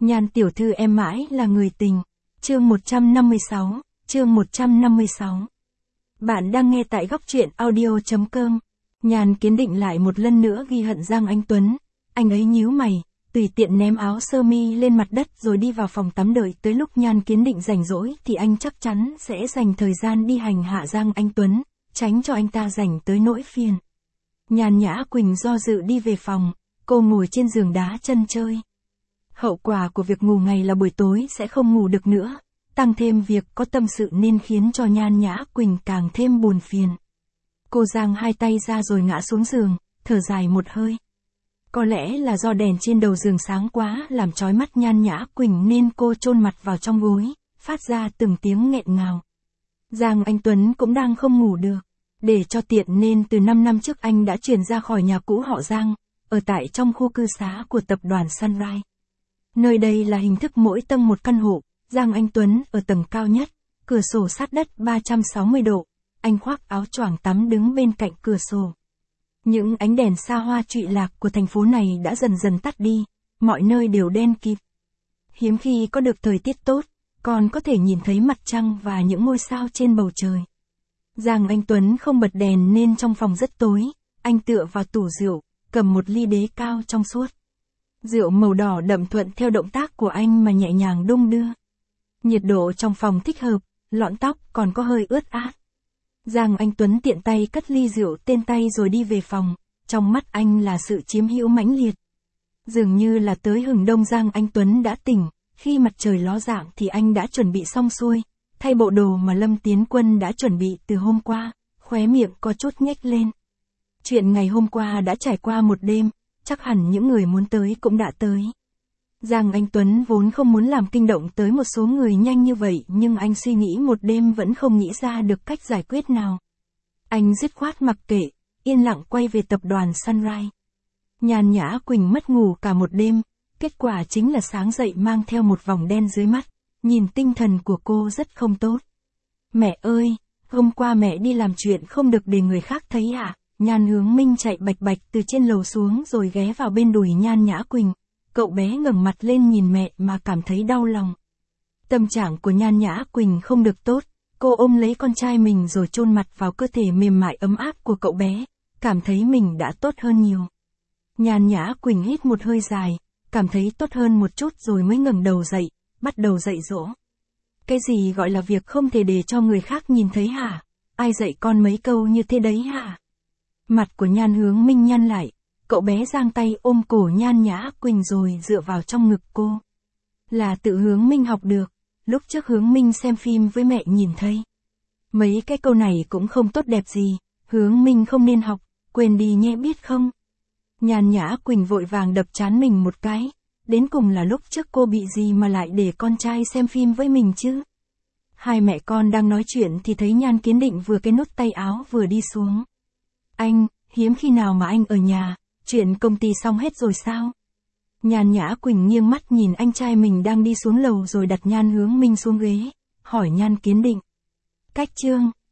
Nhan tiểu thư em mãi là người tình. Chương 156, chương 156. Bạn đang nghe tại góc truyện audio.com. Nhan Kiến Định lại một lần nữa ghi hận Giang Anh Tuấn. Anh ấy nhíu mày, tùy tiện ném áo sơ mi lên mặt đất rồi đi vào phòng tắm đợi tới lúc Nhan Kiến Định rảnh rỗi thì anh chắc chắn sẽ dành thời gian đi hành hạ Giang Anh Tuấn, tránh cho anh ta rảnh tới nỗi phiền. Nhan Nhã Quỳnh do dự đi về phòng, cô ngồi trên giường đá chân chơi. Hậu quả của việc ngủ ngày là buổi tối sẽ không ngủ được nữa, tăng thêm việc có tâm sự nên khiến cho Nhan Nhã Quỳnh càng thêm buồn phiền. Cô giang hai tay ra rồi ngã xuống giường, thở dài một hơi. Có lẽ là do đèn trên đầu giường sáng quá làm chói mắt Nhan Nhã Quỳnh nên cô chôn mặt vào trong gối, phát ra từng tiếng nghẹn ngào. Giang Anh Tuấn cũng đang không ngủ được. Để cho tiện nên từ 5 năm trước anh đã chuyển ra khỏi nhà cũ họ Giang, ở tại trong khu cư xá của tập đoàn Sunrise. Nơi đây là hình thức mỗi tầng một căn hộ, Giang Anh Tuấn ở tầng cao nhất, cửa sổ sát đất 360 độ, anh khoác áo choàng tắm đứng bên cạnh cửa sổ. Những ánh đèn xa hoa trụy lạc của thành phố này đã dần dần tắt đi, mọi nơi đều đen kịt. Hiếm khi có được thời tiết tốt, còn có thể nhìn thấy mặt trăng và những ngôi sao trên bầu trời. Giang Anh Tuấn không bật đèn nên trong phòng rất tối, anh tựa vào tủ rượu, cầm một ly đế cao trong suốt. Rượu màu đỏ đậm thuận theo động tác của anh mà nhẹ nhàng đung đưa. Nhiệt độ trong phòng thích hợp, lọn tóc còn có hơi ướt át. Giang Anh Tuấn tiện tay cất ly rượu tên tay rồi đi về phòng, trong mắt anh là sự chiếm hữu mãnh liệt. Dường như là tới hừng đông Giang Anh Tuấn đã tỉnh, khi mặt trời ló dạng thì anh đã chuẩn bị xong xuôi, thay bộ đồ mà Lâm Tiến Quân đã chuẩn bị từ hôm qua, khóe miệng có chút nhếch lên. Chuyện ngày hôm qua đã trải qua một đêm, chắc hẳn những người muốn tới cũng đã tới. Giang Anh Tuấn vốn không muốn làm kinh động tới một số người nhanh như vậy nhưng anh suy nghĩ một đêm vẫn không nghĩ ra được cách giải quyết nào. Anh dứt khoát mặc kệ, yên lặng quay về tập đoàn Sunrise. Nhan Nhã Quỳnh mất ngủ cả một đêm, kết quả chính là sáng dậy mang theo một vòng đen dưới mắt, nhìn tinh thần của cô rất không tốt. Mẹ ơi, hôm qua mẹ đi làm chuyện không được để người khác thấy à? Nhan Hướng Minh chạy bạch bạch từ trên lầu xuống rồi ghé vào bên đùi Nhan Nhã Quỳnh. Cậu bé ngẩng mặt lên nhìn mẹ mà cảm thấy đau lòng. Tâm trạng của Nhan Nhã Quỳnh không được tốt, cô ôm lấy con trai mình rồi chôn mặt vào cơ thể mềm mại ấm áp của cậu bé, cảm thấy mình đã tốt hơn nhiều. Nhan Nhã Quỳnh hít một hơi dài, cảm thấy tốt hơn một chút rồi mới ngẩng đầu dậy, bắt đầu dạy dỗ. Cái gì gọi là việc không thể để cho người khác nhìn thấy hả? Ai dạy con mấy câu như thế đấy hả? Mặt của Nhan Hướng Minh nhăn lại, cậu bé giang tay ôm cổ Nhan Nhã Quỳnh rồi dựa vào trong ngực cô. Là tự Hướng Minh học được, lúc trước Hướng Minh xem phim với mẹ nhìn thấy. Mấy cái câu này cũng không tốt đẹp gì, Hướng Minh không nên học, quên đi nhé biết không? Nhan Nhã Quỳnh vội vàng đập trán mình một cái, đến cùng là lúc trước cô bị gì mà lại để con trai xem phim với mình chứ? Hai mẹ con đang nói chuyện thì thấy Nhan Kiến Định vừa cái nút tay áo vừa đi xuống. Anh, hiếm khi nào mà anh ở nhà, chuyện công ty xong hết rồi sao? Nhan Nhã Quỳnh nghiêng mắt nhìn anh trai mình đang đi xuống lầu rồi đặt Nhan Hướng Minh xuống ghế, hỏi Nhan Kiến Định. Cách chương,